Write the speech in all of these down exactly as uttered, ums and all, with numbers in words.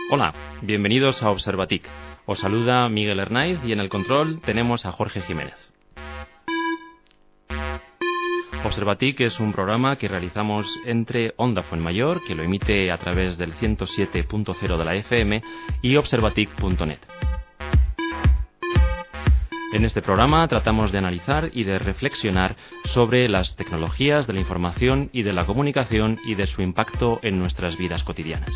Hola, bienvenidos a Observatic. Os saluda Miguel Hernáiz y en el control tenemos a Jorge Jiménez. Observatic es un programa que realizamos entre Onda Fuenmayor, que lo emite a través del ciento siete punto cero de la F M, y observatic punto net. En este programa tratamos de analizar y de reflexionar sobre las tecnologías de la información y de la comunicación y de su impacto en nuestras vidas cotidianas.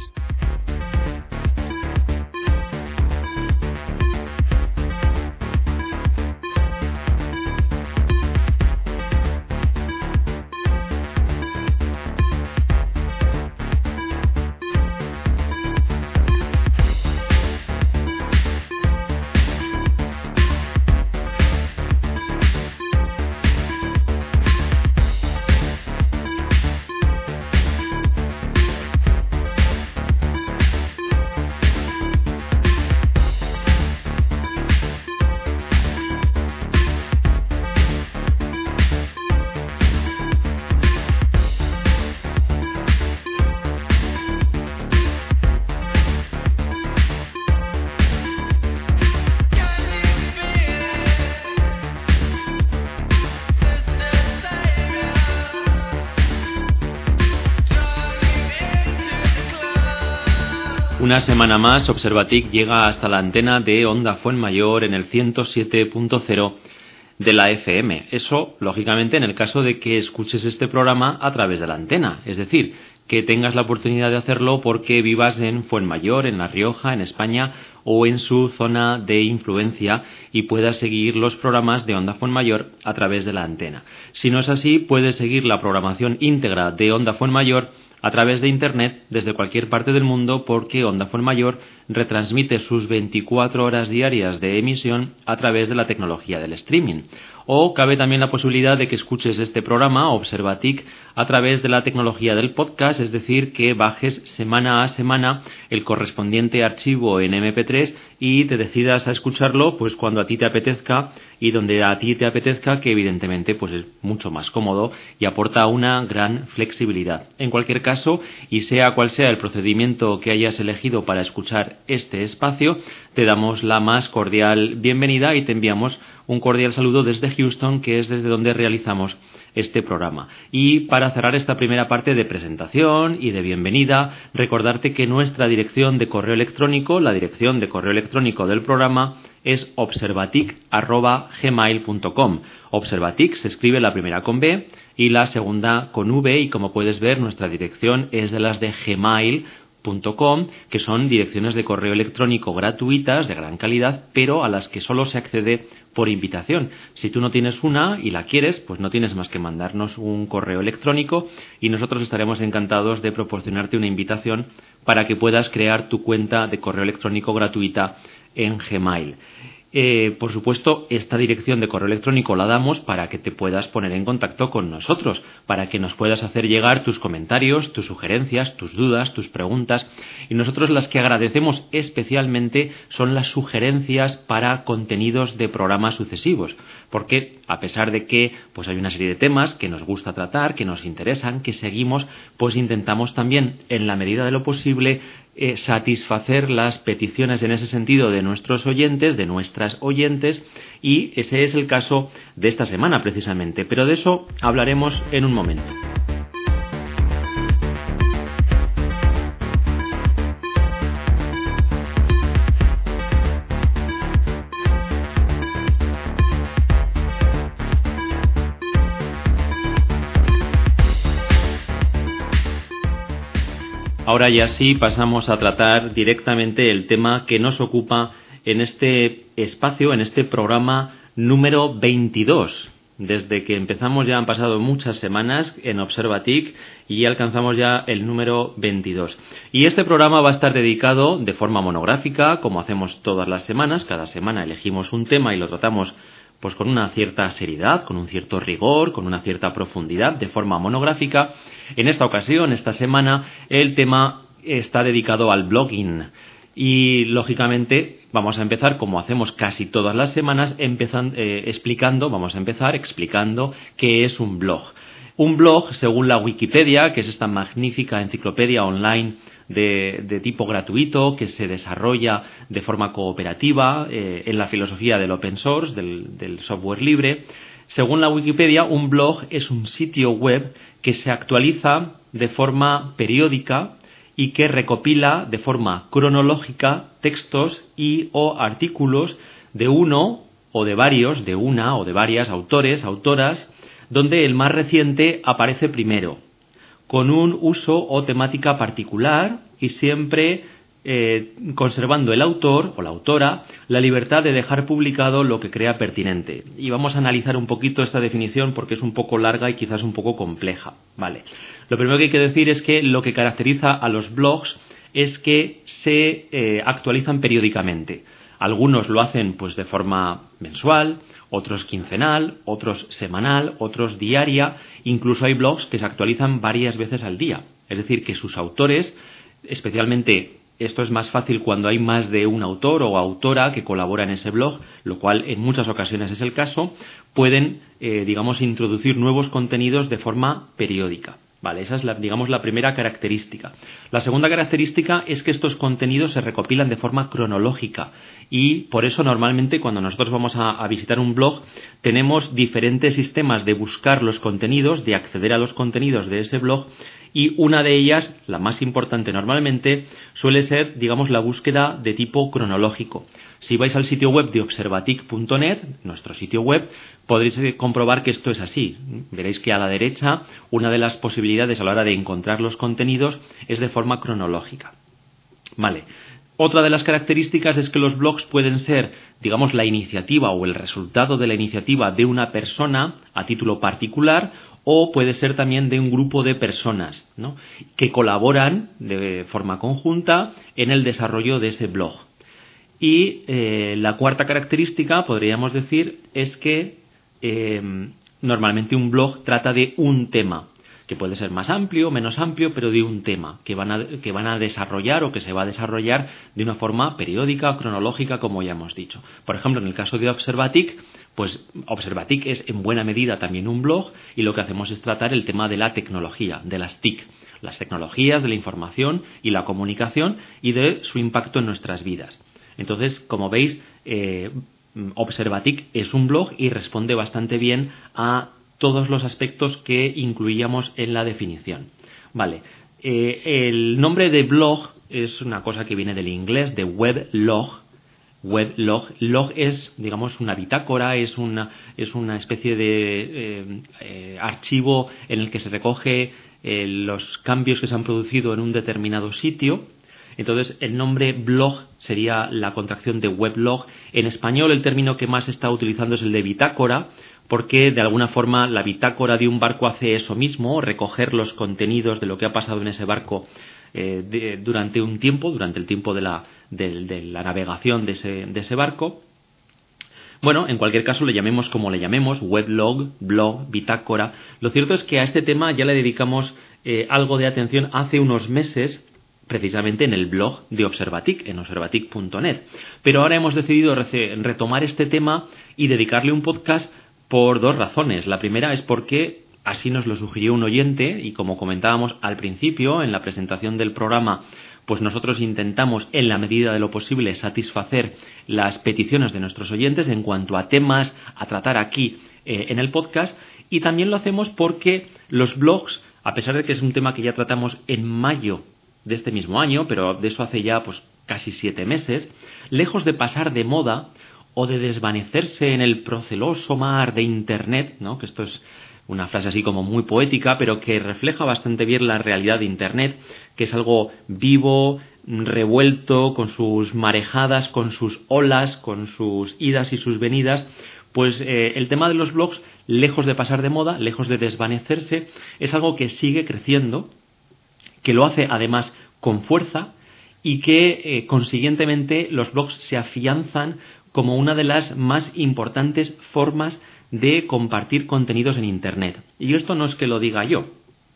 Una semana más, Observatic llega hasta la antena de Onda Fuenmayor en el ciento siete punto cero de la F M. Eso, lógicamente, en el caso de que escuches este programa a través de la antena. Es decir, que tengas la oportunidad de hacerlo porque vivas en Fuenmayor, en La Rioja, en España o en su zona de influencia y puedas seguir los programas de Onda Fuenmayor a través de la antena. Si no es así, puedes seguir la programación íntegra de Onda Fuenmayor a través de Internet desde cualquier parte del mundo, porque Onda Fuenmayor retransmite sus veinticuatro horas diarias de emisión a través de la tecnología del streaming. O cabe también la posibilidad de que escuches este programa, Observatic, a través de la tecnología del podcast, es decir, que bajes semana a semana el correspondiente archivo en eme pe tres y te decidas a escucharlo pues cuando a ti te apetezca y donde a ti te apetezca, que evidentemente pues es mucho más cómodo y aporta una gran flexibilidad. En cualquier caso, y sea cual sea el procedimiento que hayas elegido para escuchar este espacio, te damos la más cordial bienvenida y te enviamos un cordial saludo desde Houston, que es desde donde realizamos este programa. Y para cerrar esta primera parte de presentación y de bienvenida, recordarte que nuestra dirección de correo electrónico, la dirección de correo electrónico del programa, es observatic arroba gmail punto com. Observatic se escribe la primera con B y la segunda con V, y como puedes ver, nuestra dirección es de las de Gmail punto com, que son direcciones de correo electrónico gratuitas de gran calidad, pero a las que solo se accede por invitación. Si tú no tienes una y la quieres, pues no tienes más que mandarnos un correo electrónico y nosotros estaremos encantados de proporcionarte una invitación para que puedas crear tu cuenta de correo electrónico gratuita en Gmail. Eh, por supuesto, esta dirección de correo electrónico la damos para que te puedas poner en contacto con nosotros, para que nos puedas hacer llegar tus comentarios, tus sugerencias, tus dudas, tus preguntas. Y nosotros las que agradecemos especialmente son las sugerencias para contenidos de programas sucesivos, porque a pesar de que pues hay una serie de temas que nos gusta tratar, que nos interesan, que seguimos, pues intentamos también, en la medida de lo posible, Eh, satisfacer las peticiones en ese sentido de nuestros oyentes, de nuestras oyentes, y ese es el caso de esta semana precisamente, pero de eso hablaremos en un momento. Ahora ya sí pasamos a tratar directamente el tema que nos ocupa en este espacio, en este programa número veintidós. Desde que empezamos ya han pasado muchas semanas en Observatic y alcanzamos ya el número veintidós. Y este programa va a estar dedicado de forma monográfica, como hacemos todas las semanas. Cada semana elegimos un tema y lo tratamos pues con una cierta seriedad, con un cierto rigor, con una cierta profundidad, de forma monográfica. En esta ocasión, esta semana, el tema está dedicado al blogging. Y, lógicamente, vamos a empezar, como hacemos casi todas las semanas, empezan, eh, explicando, vamos a empezar explicando qué es un blog. Un blog, según la Wikipedia, que es esta magnífica enciclopedia online de, de tipo gratuito que se desarrolla de forma cooperativa eh, en la filosofía del open source, del, del software libre. Según la Wikipedia, un blog es un sitio web que se actualiza de forma periódica y que recopila de forma cronológica textos y o artículos de uno o de varios, de una o de varias autores, autoras, donde el más reciente aparece primero, con un uso o temática particular y siempre eh, conservando el autor o la autora la libertad de dejar publicado lo que crea pertinente. Y vamos a analizar un poquito esta definición porque es un poco larga y quizás un poco compleja. Vale. Lo primero que hay que decir es que lo que caracteriza a los blogs es que se eh, actualizan periódicamente. Algunos lo hacen pues de forma mensual, otros quincenal, otros semanal, otros diaria. Incluso hay blogs que se actualizan varias veces al día. Es decir, que sus autores, especialmente esto es más fácil cuando hay más de un autor o autora que colabora en ese blog, lo cual en muchas ocasiones es el caso, pueden, eh, digamos, introducir nuevos contenidos de forma periódica. Vale, esa es, la, digamos, la primera característica. La segunda característica es que estos contenidos se recopilan de forma cronológica y por eso normalmente cuando nosotros vamos a, a visitar un blog tenemos diferentes sistemas de buscar los contenidos, de acceder a los contenidos de ese blog y una de ellas, la más importante normalmente, suele ser, digamos, la búsqueda de tipo cronológico. Si vais al sitio web de observatic punto net, nuestro sitio web, podréis comprobar que esto es así. Veréis que a la derecha una de las posibilidades a la hora de encontrar los contenidos es de forma cronológica. Vale. Otra de las características es que los blogs pueden ser, digamos, la iniciativa o el resultado de la iniciativa de una persona a título particular o puede ser también de un grupo de personas, ¿no?, que colaboran de forma conjunta en el desarrollo de ese blog. Y eh, la cuarta característica, podríamos decir, es que eh, normalmente un blog trata de un tema, que puede ser más amplio o menos amplio, pero de un tema que van, a, que van a desarrollar o que se va a desarrollar de una forma periódica o cronológica, como ya hemos dicho. Por ejemplo, en el caso de Observatic, pues Observatic es en buena medida también un blog y lo que hacemos es tratar el tema de la tecnología, de las T I C, las tecnologías de la información y la comunicación y de su impacto en nuestras vidas. Entonces, como veis, eh, Observatic es un blog y responde bastante bien a todos los aspectos que incluíamos en la definición. Vale. Eh, el nombre de blog es una cosa que viene del inglés, de weblog. Weblog. Log es, digamos, una bitácora, es una, es una especie de eh, eh, archivo en el que se recoge eh, los cambios que se han producido en un determinado sitio. Entonces, el nombre blog sería la contracción de weblog. En español, el término que más se está utilizando es el de bitácora, porque de alguna forma la bitácora de un barco hace eso mismo, recoger los contenidos de lo que ha pasado en ese barco eh, de, durante un tiempo, durante el tiempo de la, de, de la navegación de ese, de ese barco. Bueno, en cualquier caso, le llamemos como le llamemos, weblog, blog, bitácora. Lo cierto es que a este tema ya le dedicamos eh, algo de atención hace unos meses, precisamente en el blog de Observatic, en observatic punto net. Pero ahora hemos decidido retomar este tema y dedicarle un podcast por dos razones. La primera es porque así nos lo sugirió un oyente y como comentábamos al principio en la presentación del programa, pues nosotros intentamos en la medida de lo posible satisfacer las peticiones de nuestros oyentes en cuanto a temas a tratar aquí eh, en el podcast, y también lo hacemos porque los blogs, a pesar de que es un tema que ya tratamos en mayo de este mismo año, pero de eso hace ya pues casi siete meses, lejos de pasar de moda o de desvanecerse en el proceloso mar de Internet, ¿no?, que esto es una frase así como muy poética, pero que refleja bastante bien la realidad de Internet, que es algo vivo, revuelto, con sus marejadas, con sus olas, con sus idas y sus venidas. Pues eh, el tema de los blogs, lejos de pasar de moda, lejos de desvanecerse, es algo que sigue creciendo, que lo hace además con fuerza y que eh, consiguientemente los blogs se afianzan como una de las más importantes formas de compartir contenidos en Internet. Y esto no es que lo diga yo.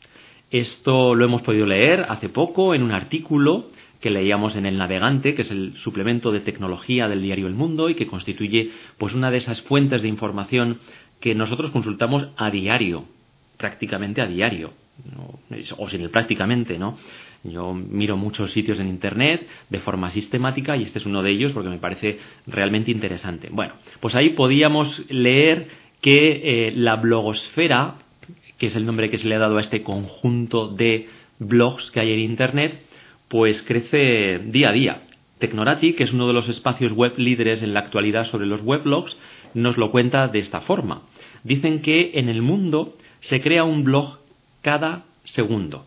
Esto lo hemos podido leer hace poco en un artículo que leíamos en El Navegante, que es el suplemento de tecnología del diario El Mundo y que constituye pues una de esas fuentes de información que nosotros consultamos a diario, prácticamente a diario. No, o sin él prácticamente, ¿no? Yo miro muchos sitios en Internet de forma sistemática y este es uno de ellos porque me parece realmente interesante. Bueno, pues ahí podíamos leer que eh, la blogosfera, que es el nombre que se le ha dado a este conjunto de blogs que hay en Internet, pues crece día a día. Technorati, que es uno de los espacios web líderes en la actualidad sobre los weblogs, nos lo cuenta de esta forma. Dicen que en el mundo se crea un blog cada segundo.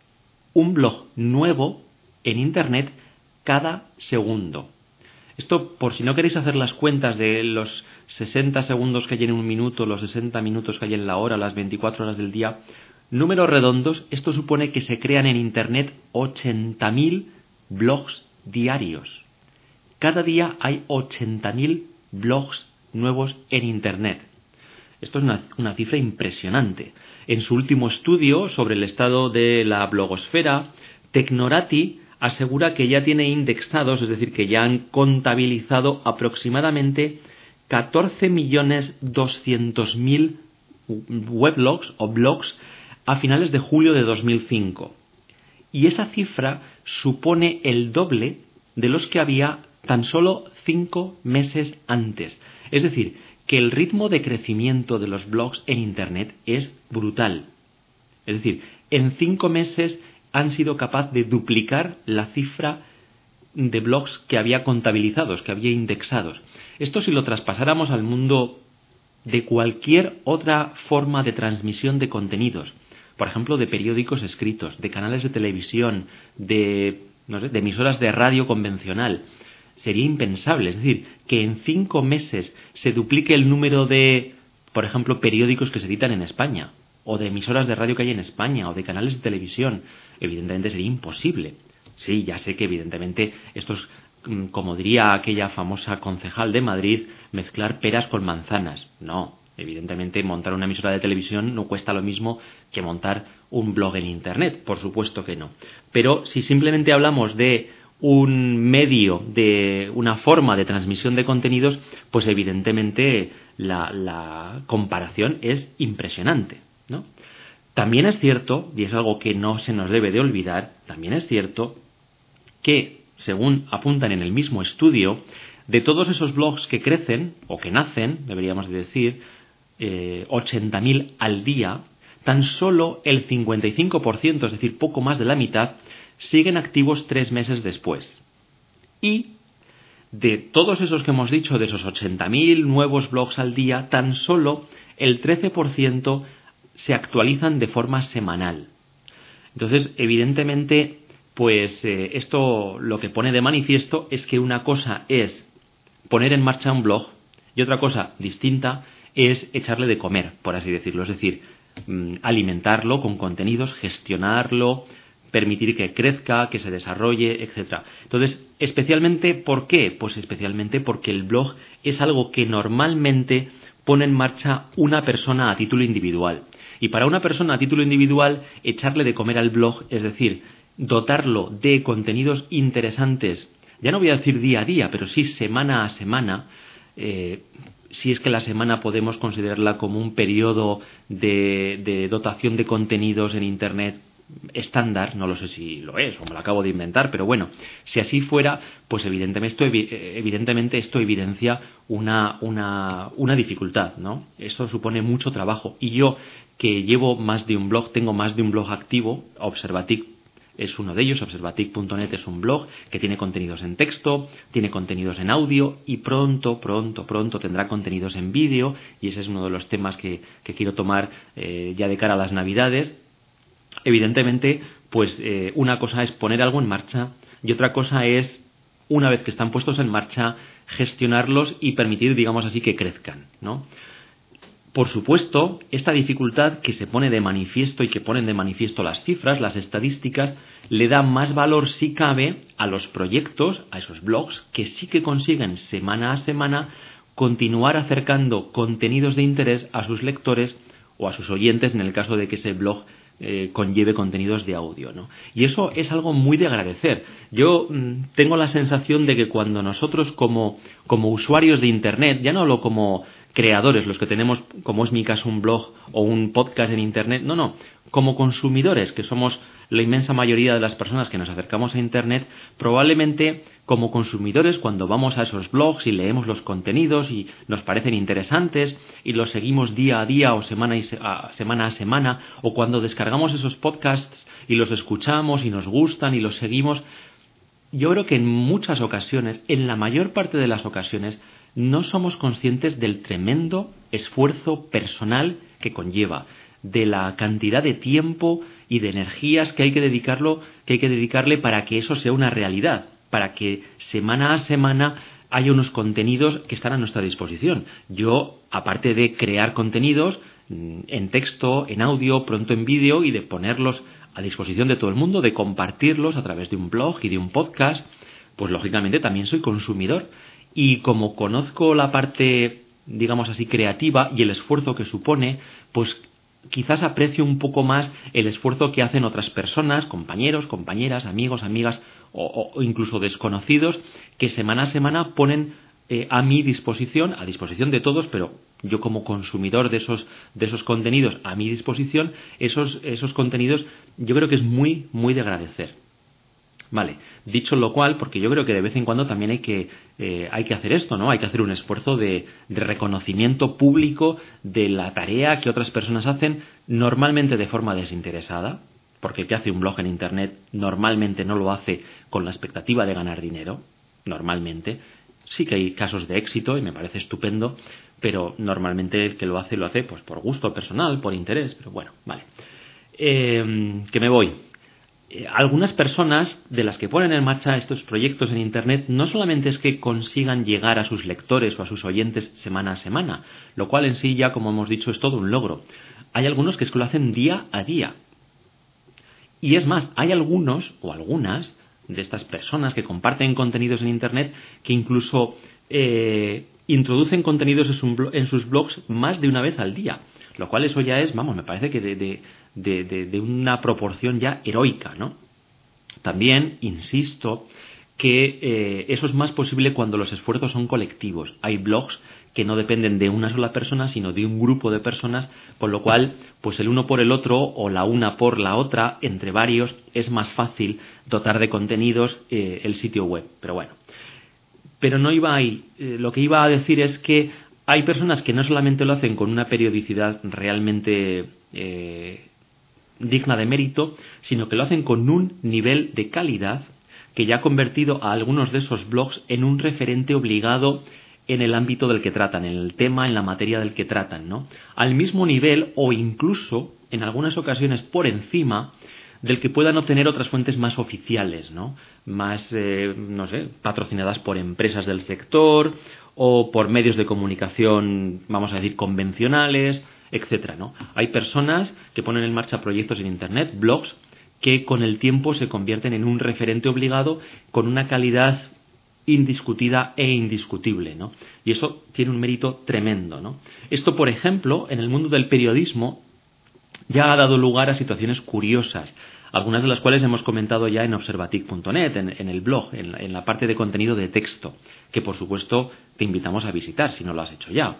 Un blog nuevo en Internet cada segundo. Esto, por si no queréis hacer las cuentas de los sesenta segundos que hay en un minuto, los sesenta minutos que hay en la hora, las veinticuatro horas del día, números redondos, esto supone que se crean en Internet ochenta mil blogs diarios. Cada día hay ochenta mil blogs nuevos en Internet. Esto es una, una cifra impresionante. En su último estudio sobre el estado de la blogosfera, Technorati asegura que ya tiene indexados, es decir, que ya han contabilizado aproximadamente catorce millones doscientos mil weblogs o blogs a finales de julio de dos mil cinco. Y esa cifra supone el doble de los que había tan solo cinco meses antes. Es decir, que el ritmo de crecimiento de los blogs en Internet es brutal. Es decir, en cinco meses han sido capaces de duplicar la cifra de blogs que había contabilizados, que había indexados. Esto, si lo traspasáramos al mundo de cualquier otra forma de transmisión de contenidos, por ejemplo, de periódicos escritos, de canales de televisión, de, no sé, de emisoras de radio convencional, sería impensable. Es decir, que en cinco meses se duplique el número de, por ejemplo, periódicos que se editan en España, o de emisoras de radio que hay en España, o de canales de televisión. Evidentemente sería imposible. Sí, ya sé que evidentemente esto es, como diría aquella famosa concejal de Madrid, mezclar peras con manzanas. No, evidentemente montar una emisora de televisión no cuesta lo mismo que montar un blog en Internet, por supuesto que no. Pero si simplemente hablamos de un medio, de una forma de transmisión de contenidos, pues evidentemente la, la comparación es impresionante, ¿no? También es cierto, y es algo que no se nos debe de olvidar, también es cierto que, según apuntan en el mismo estudio, de todos esos blogs que crecen, o que nacen, deberíamos de decir, eh, ochenta mil al día, tan solo el cincuenta y cinco por ciento, es decir, poco más de la mitad, siguen activos tres meses después. Y de todos esos que hemos dicho, de esos ochenta mil nuevos blogs al día, tan solo el trece por ciento se actualizan de forma semanal. Entonces, evidentemente, pues eh, esto lo que pone de manifiesto es que una cosa es poner en marcha un blog y otra cosa distinta es echarle de comer, por así decirlo. Es decir, mmm, alimentarlo con contenidos, gestionarlo, permitir que crezca, que se desarrolle, etcétera. Entonces, especialmente, ¿por qué? Pues especialmente porque el blog es algo que normalmente pone en marcha una persona a título individual. Y para una persona a título individual, echarle de comer al blog, es decir, dotarlo de contenidos interesantes, ya no voy a decir día a día, pero sí semana a semana, eh, si es que la semana podemos considerarla como un periodo de, de dotación de contenidos en Internet estándar, no lo sé si lo es o me lo acabo de inventar, pero bueno, si así fuera, pues evidentemente esto, evidentemente esto evidencia una, una, una dificultad, ¿no? Eso supone mucho trabajo. Y yo, que llevo más de un blog, tengo más de un blog activo, Observatic es uno de ellos, observatic punto net es un blog que tiene contenidos en texto, tiene contenidos en audio y pronto, pronto, pronto tendrá contenidos en vídeo, y ese es uno de los temas que, que quiero tomar eh, ya de cara a las Navidades. Evidentemente, pues eh, una cosa es poner algo en marcha y otra cosa es, una vez que están puestos en marcha, gestionarlos y permitir, digamos así, que crezcan, ¿no? Por supuesto, esta dificultad que se pone de manifiesto y que ponen de manifiesto las cifras, las estadísticas, le da más valor, si cabe, a los proyectos, a esos blogs, que sí que consiguen semana a semana continuar acercando contenidos de interés a sus lectores o a sus oyentes en el caso de que ese blog Eh, conlleve contenidos de audio, ¿no? Y eso es algo muy de agradecer. Yo mmm, tengo la sensación de que cuando nosotros como, como usuarios de Internet, ya no hablo como creadores, los que tenemos, como es mi caso, un blog o un podcast en Internet. No, no. Como consumidores, que somos la inmensa mayoría de las personas que nos acercamos a Internet, probablemente como consumidores, cuando vamos a esos blogs y leemos los contenidos y nos parecen interesantes y los seguimos día a día o semana, y se, a, semana a semana, o cuando descargamos esos podcasts y los escuchamos y nos gustan y los seguimos, yo creo que en muchas ocasiones, en la mayor parte de las ocasiones, no somos conscientes del tremendo esfuerzo personal que conlleva, de la cantidad de tiempo y de energías que hay que dedicarlo, que hay que dedicarle para que eso sea una realidad, para que semana a semana haya unos contenidos que están a nuestra disposición. Yo, aparte de crear contenidos en texto, en audio, pronto en vídeo, y de ponerlos a disposición de todo el mundo, de compartirlos a través de un blog y de un podcast, pues lógicamente también soy consumidor. Y como conozco la parte, digamos así, creativa y el esfuerzo que supone, pues quizás aprecio un poco más el esfuerzo que hacen otras personas, compañeros, compañeras, amigos, amigas o, o incluso desconocidos, que semana a semana ponen eh, a mi disposición, a disposición de todos, pero yo como consumidor de esos, de esos contenidos a mi disposición, esos, esos contenidos yo creo que es muy, muy de agradecer. Vale, dicho lo cual, porque yo creo que de vez en cuando también hay que, eh, hay que hacer esto, ¿no? Hay que hacer un esfuerzo de, de reconocimiento público de la tarea que otras personas hacen, normalmente de forma desinteresada, porque el que hace un blog en Internet normalmente no lo hace con la expectativa de ganar dinero, normalmente. Sí que hay casos de éxito y me parece estupendo, pero normalmente el que lo hace, lo hace pues por gusto personal, por interés, pero bueno, vale. Eh, que me voy. Algunas personas de las que ponen en marcha estos proyectos en Internet no solamente es que consigan llegar a sus lectores o a sus oyentes semana a semana, lo cual en sí ya, como hemos dicho, es todo un logro. Hay algunos que es que lo hacen día a día. Y es más, hay algunos o algunas de estas personas que comparten contenidos en Internet que incluso eh, introducen contenidos en, su, en sus blogs más de una vez al día, lo cual eso ya es, vamos, me parece que de... de De, de, de una proporción ya heroica, ¿no? También insisto que eh, eso es más posible cuando los esfuerzos son colectivos. Hay blogs que no dependen de una sola persona, sino de un grupo de personas, con lo cual, pues el uno por el otro o la una por la otra, entre varios, es más fácil dotar de contenidos eh, el sitio web. Pero bueno, pero no iba ahí. Eh, lo que iba a decir es que hay personas que no solamente lo hacen con una periodicidad realmente eh, digna de mérito, sino que lo hacen con un nivel de calidad que ya ha convertido a algunos de esos blogs en un referente obligado en el ámbito del que tratan, en el tema, en la materia del que tratan, ¿no? Al mismo nivel o incluso, en algunas ocasiones, por encima del que puedan obtener otras fuentes más oficiales, ¿no? Más, eh, no sé, patrocinadas por empresas del sector o por medios de comunicación, vamos a decir, convencionales, etcétera, ¿no? Hay personas que ponen en marcha proyectos en Internet, blogs, que con el tiempo se convierten en un referente obligado con una calidad indiscutida e indiscutible, ¿no? Y eso tiene un mérito tremendo, ¿no? Esto, por ejemplo, en el mundo del periodismo ya ha dado lugar a situaciones curiosas, algunas de las cuales hemos comentado ya en observatic punto net, en, en el blog, en la, en la parte de contenido de texto, que por supuesto te invitamos a visitar si no lo has hecho ya.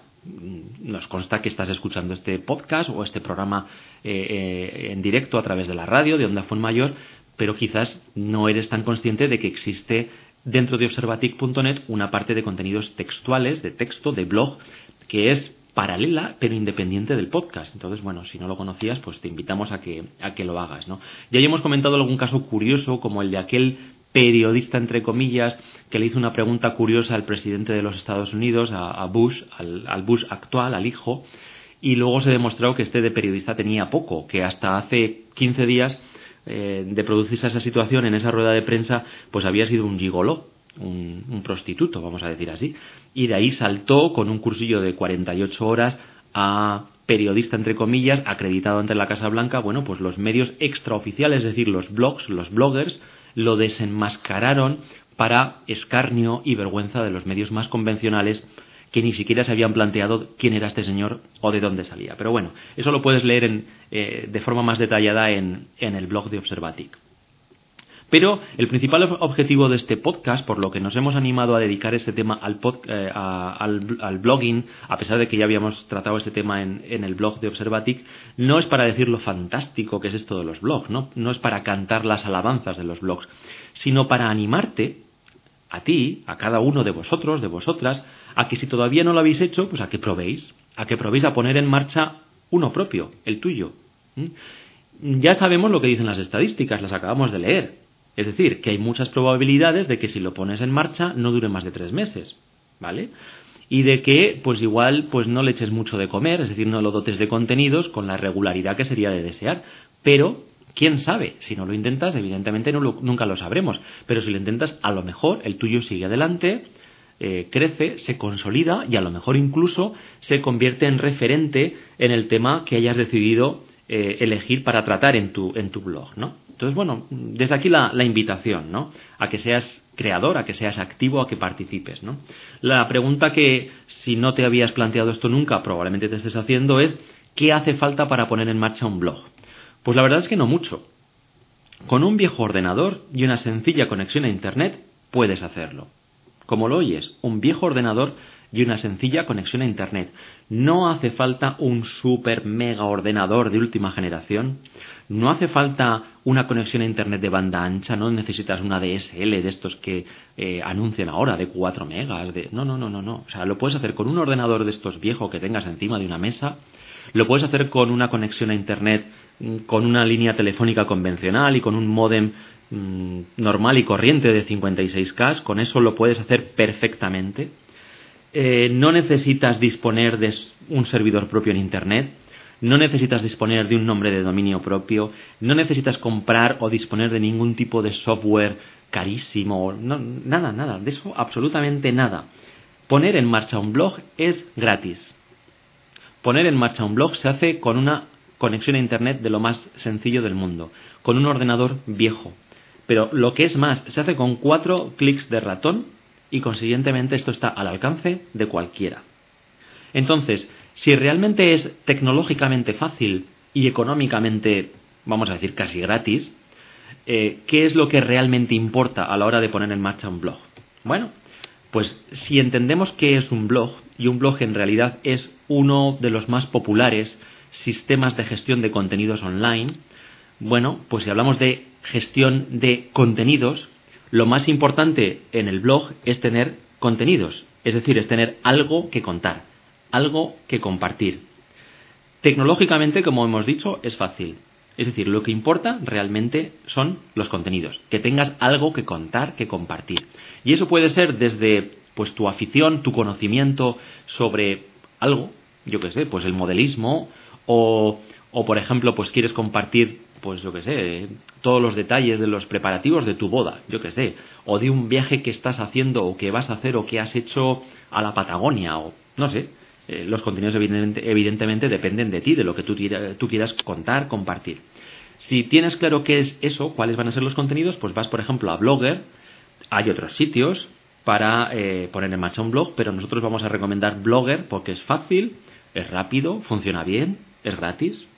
Nos consta que estás escuchando este podcast o este programa eh, eh, en directo a través de la radio de Onda Fuenmayor, pero quizás no eres tan consciente de que existe dentro de observatic punto net una parte de contenidos textuales, de texto, de blog, que es paralela pero independiente del podcast. Entonces, bueno, si no lo conocías, pues te invitamos a que, a que lo hagas, ¿no? Ya hemos comentado algún caso curioso, como el de aquel periodista, entre comillas, que le hizo una pregunta curiosa al presidente de los Estados Unidos, a, a Bush, al, al Bush actual, al hijo, y luego se demostró que este de periodista tenía poco, que hasta hace quince días eh, de producirse esa situación en esa rueda de prensa, pues había sido un gigoló, un, un prostituto, vamos a decir así, y de ahí saltó con un cursillo de cuarenta y ocho horas a periodista, entre comillas, acreditado ante la Casa Blanca. Bueno, pues los medios extraoficiales, es decir, los blogs, los bloggers, lo desenmascararon para escarnio y vergüenza de los medios más convencionales, que ni siquiera se habían planteado quién era este señor o de dónde salía. Pero bueno, eso lo puedes leer en, eh, de forma más detallada en, en el blog de Observatic. Pero el principal objetivo de este podcast, por lo que nos hemos animado a dedicar este tema al, pod, eh, a, al, al blogging, a pesar de que ya habíamos tratado este tema en, en el blog de Observatic, no es para decir lo fantástico que es esto de los blogs, ¿no? No es para cantar las alabanzas de los blogs, sino para animarte a ti, a cada uno de vosotros, de vosotras, a que si todavía no lo habéis hecho, pues a que probéis, a que probéis a poner en marcha uno propio, el tuyo. ¿Mm? Ya sabemos lo que dicen las estadísticas, las acabamos de leer. Es decir, que hay muchas probabilidades de que si lo pones en marcha no dure más de tres meses, ¿vale? Y de que, pues igual, pues no le eches mucho de comer, es decir, no lo dotes de contenidos con la regularidad que sería de desear. Pero, quién sabe, si no lo intentas, evidentemente no lo, nunca lo sabremos. Pero si lo intentas, a lo mejor el tuyo sigue adelante, eh, crece, se consolida y a lo mejor incluso se convierte en referente en el tema que hayas decidido eh, elegir para tratar en tu, en tu blog, ¿no? Entonces, bueno, desde aquí la, la invitación, ¿no? A que seas creador, a que seas activo, a que participes, ¿no? La pregunta que, si no te habías planteado esto nunca, probablemente te estés haciendo es, ¿qué hace falta para poner en marcha un blog? Pues la verdad es que no mucho. Con un viejo ordenador y una sencilla conexión a Internet puedes hacerlo. Como lo oyes, un viejo ordenador y una sencilla conexión a Internet. No hace falta un super mega ordenador de última generación. No hace falta una conexión a Internet de banda ancha. No necesitas una D S L de estos que eh, anuncian ahora de cuatro megas. De... No, no, no, no, no. O sea, lo puedes hacer con un ordenador de estos viejos que tengas encima de una mesa. Lo puedes hacer con una conexión a Internet con una línea telefónica convencional y con un módem mmm, normal y corriente de cincuenta y seis K. Con eso lo puedes hacer perfectamente. Eh, no necesitas disponer de un servidor propio en Internet, no necesitas disponer de un nombre de dominio propio, no necesitas comprar o disponer de ningún tipo de software carísimo, no, nada, nada, de eso absolutamente nada. Poner en marcha un blog es gratis. Poner en marcha un blog se hace con una conexión a Internet de lo más sencillo del mundo, con un ordenador viejo. Pero lo que es más, se hace con cuatro clics de ratón y consiguientemente esto está al alcance de cualquiera. Entonces, si realmente es tecnológicamente fácil y económicamente, vamos a decir, casi gratis, eh, ¿qué es lo que realmente importa a la hora de poner en marcha un blog? Bueno, pues si entendemos qué es un blog, y un blog en realidad es uno de los más populares sistemas de gestión de contenidos online, bueno, pues si hablamos de gestión de contenidos, lo más importante en el blog es tener contenidos, es decir, es tener algo que contar, algo que compartir. Tecnológicamente, como hemos dicho, es fácil. Es decir, lo que importa realmente son los contenidos, que tengas algo que contar, que compartir. Y eso puede ser desde pues tu afición, tu conocimiento sobre algo, yo qué sé, pues el modelismo, o, o por ejemplo, pues quieres compartir pues yo qué sé, todos los detalles de los preparativos de tu boda, yo qué sé, o de un viaje que estás haciendo o que vas a hacer o que has hecho a la Patagonia, o no sé, eh, los contenidos evidentemente, evidentemente dependen de ti, de lo que tú, tú quieras contar, compartir. Si tienes claro qué es eso, cuáles van a ser los contenidos, pues vas por ejemplo a Blogger, hay otros sitios para eh, poner en marcha un blog, pero nosotros vamos a recomendar Blogger porque es fácil, es rápido, funciona bien, es gratis.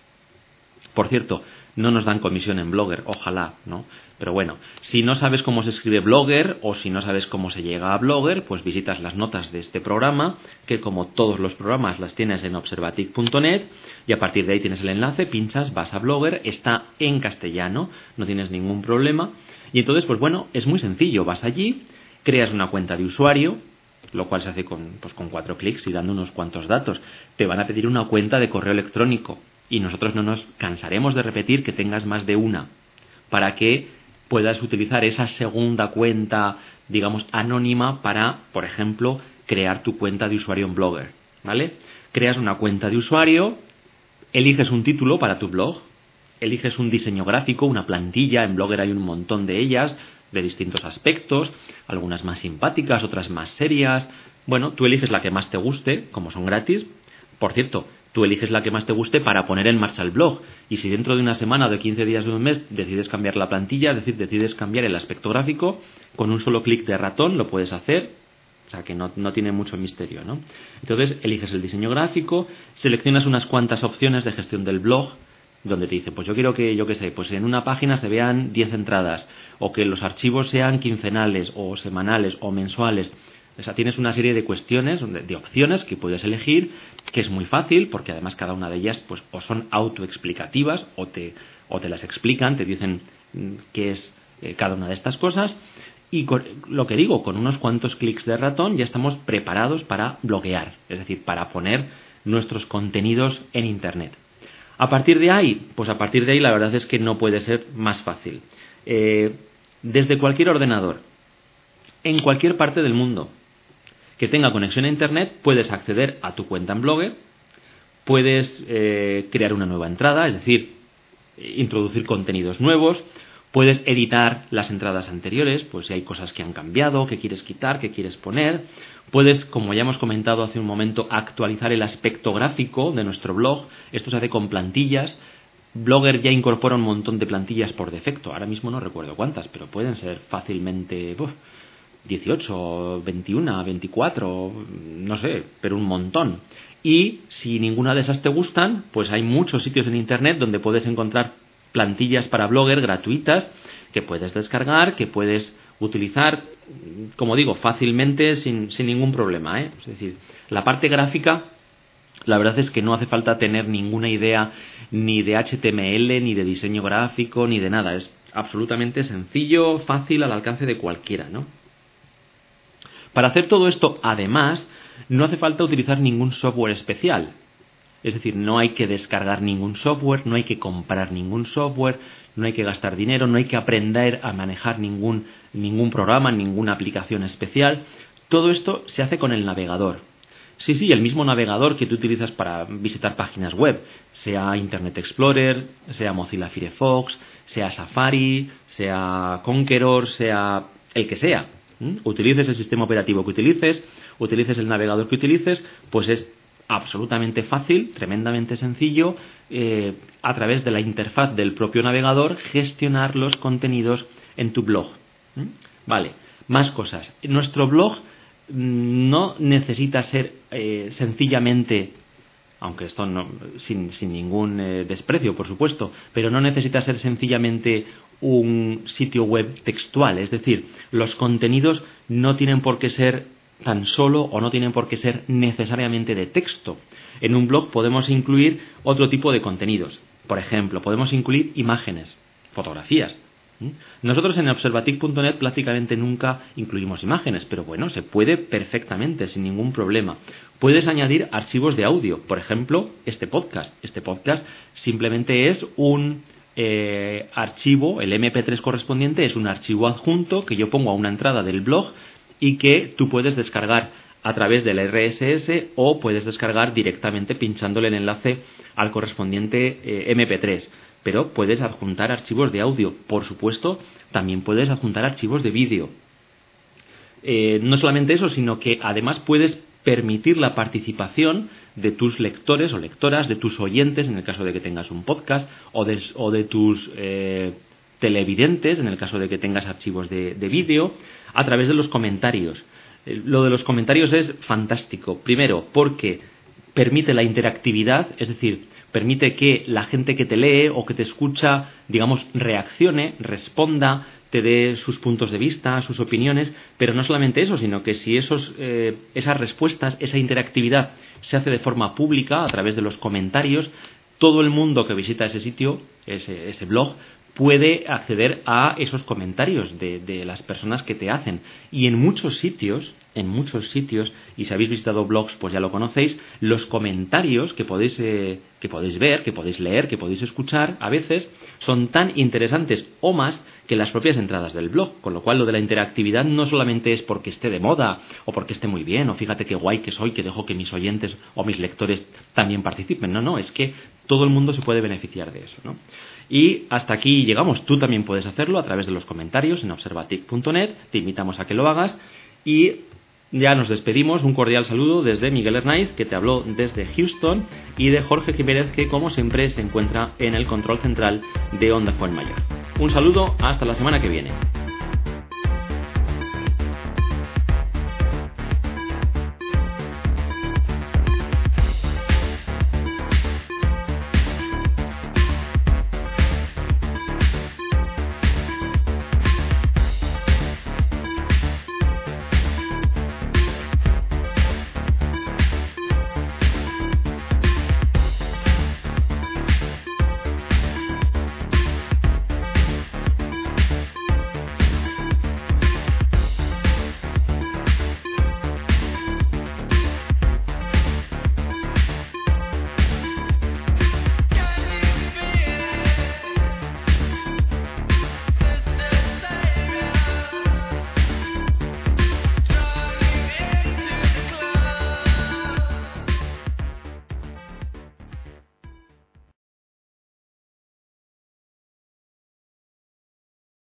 Por cierto, no nos dan comisión en Blogger, ojalá, ¿no? Pero bueno, si no sabes cómo se escribe Blogger o si no sabes cómo se llega a Blogger, pues visitas las notas de este programa, que como todos los programas las tienes en observatic punto net y a partir de ahí tienes el enlace, pinchas, vas a Blogger, está en castellano, no tienes ningún problema. Y entonces, pues bueno, es muy sencillo, vas allí, creas una cuenta de usuario, lo cual se hace con, pues con cuatro clics y dando unos cuantos datos. Te van a pedir una cuenta de correo electrónico. Y nosotros no nos cansaremos de repetir que tengas más de una para que puedas utilizar esa segunda cuenta, digamos, anónima para, por ejemplo, crear tu cuenta de usuario en Blogger, ¿vale? Creas una cuenta de usuario, eliges un título para tu blog, eliges un diseño gráfico, una plantilla, en Blogger hay un montón de ellas, de distintos aspectos, algunas más simpáticas, otras más serias. Bueno, tú eliges la que más te guste, como son gratis. Por cierto, tú eliges la que más te guste para poner en marcha el blog. Y si dentro de una semana o de quince días de un mes decides cambiar la plantilla, es decir, decides cambiar el aspecto gráfico, con un solo clic de ratón lo puedes hacer. O sea que no, no tiene mucho misterio, ¿no? Entonces eliges el diseño gráfico, seleccionas unas cuantas opciones de gestión del blog, donde te dice, pues yo quiero que, yo qué sé, pues en una página se vean diez entradas, o que los archivos sean quincenales, o semanales, o mensuales. O sea, tienes una serie de cuestiones, de, de opciones que puedes elegir, que es muy fácil, porque además cada una de ellas, pues, o son autoexplicativas, o te, o te las explican, te dicen qué es eh, cada una de estas cosas. Y con, lo que digo, con unos cuantos clics de ratón ya estamos preparados para bloguear, es decir, para poner nuestros contenidos en Internet. A partir de ahí, pues a partir de ahí la verdad es que no puede ser más fácil. Eh, desde cualquier ordenador, en cualquier parte del mundo que tenga conexión a Internet, puedes acceder a tu cuenta en Blogger, puedes eh, crear una nueva entrada, es decir, introducir contenidos nuevos, puedes editar las entradas anteriores, pues si hay cosas que han cambiado, que quieres quitar, que quieres poner. Puedes, como ya hemos comentado hace un momento, actualizar el aspecto gráfico de nuestro blog. Esto se hace con plantillas. Blogger ya incorpora un montón de plantillas por defecto. Ahora mismo no recuerdo cuántas, pero pueden ser fácilmente uf, dieciocho, veintiuno, veinticuatro, no sé, pero un montón. Y si ninguna de esas te gustan, pues hay muchos sitios en Internet donde puedes encontrar plantillas para Blogger gratuitas que puedes descargar, que puedes utilizar, como digo, fácilmente sin, sin ningún problema, ¿eh? Es decir, la parte gráfica, la verdad es que no hace falta tener ninguna idea ni de H T M L, ni de diseño gráfico, ni de nada. Es absolutamente sencillo, fácil, al alcance de cualquiera, ¿no? Para hacer todo esto, además, no hace falta utilizar ningún software especial. Es decir, no hay que descargar ningún software, no hay que comprar ningún software, no hay que gastar dinero, no hay que aprender a manejar ningún, ningún programa, ninguna aplicación especial. Todo esto se hace con el navegador. Sí, sí, el mismo navegador que tú utilizas para visitar páginas web, sea Internet Explorer, sea Mozilla Firefox, sea Safari, sea Conqueror, sea el que sea. ¿Mm? Utilices el sistema operativo que utilices, utilices el navegador que utilices, pues es absolutamente fácil, tremendamente sencillo, eh, a través de la interfaz del propio navegador, gestionar los contenidos en tu blog. ¿Mm? Vale, más cosas. Nuestro blog no necesita ser eh, sencillamente, aunque esto no, sin, sin ningún eh, desprecio, por supuesto, pero no necesita ser sencillamente un sitio web textual. Es decir, los contenidos no tienen por qué ser tan solo o no tienen por qué ser necesariamente de texto. En un blog podemos incluir otro tipo de contenidos. Por ejemplo, podemos incluir imágenes, fotografías. Nosotros en observatic punto net prácticamente nunca incluimos imágenes, pero bueno, se puede perfectamente, sin ningún problema. Puedes añadir archivos de audio, por ejemplo, este podcast. Este podcast simplemente es un eh, archivo, el eme pe tres correspondiente es un archivo adjunto que yo pongo a una entrada del blog y que tú puedes descargar a través del erre ese ese o puedes descargar directamente pinchándole el enlace al correspondiente eh, eme pe tres. Pero puedes adjuntar archivos de audio. Por supuesto, también puedes adjuntar archivos de vídeo. Eh, no solamente eso, sino que además puedes permitir la participación de tus lectores o lectoras, de tus oyentes, en el caso de que tengas un podcast, o de, o de tus eh, televidentes, en el caso de que tengas archivos de, de vídeo, a través de los comentarios. Eh, lo de los comentarios es fantástico. Primero, porque permite la interactividad, es decir, permite que la gente que te lee o que te escucha, digamos, reaccione, responda, te dé sus puntos de vista, sus opiniones, pero no solamente eso, sino que si esos, eh, esas respuestas, esa interactividad se hace de forma pública a través de los comentarios, todo el mundo que visita ese sitio, ese, ese blog, puede acceder a esos comentarios de, de las personas que te hacen. Y en muchos sitios, en muchos sitios, y si habéis visitado blogs, pues ya lo conocéis, los comentarios que podéis, eh, que podéis ver, que podéis leer, que podéis escuchar, a veces son tan interesantes o más que las propias entradas del blog. Con lo cual, lo de la interactividad no solamente es porque esté de moda o porque esté muy bien, o fíjate qué guay que soy, que dejo que mis oyentes o mis lectores también participen. No, no, es que todo el mundo se puede beneficiar de eso, ¿no? Y hasta aquí llegamos. Tú también puedes hacerlo a través de los comentarios en observatic punto net. Te invitamos a que lo hagas. Y ya nos despedimos. Un cordial saludo desde Miguel Hernáiz, que te habló desde Houston, y de Jorge Jiménez, que como siempre se encuentra en el control central de Onda Fuenmayor. Un saludo, hasta la semana que viene.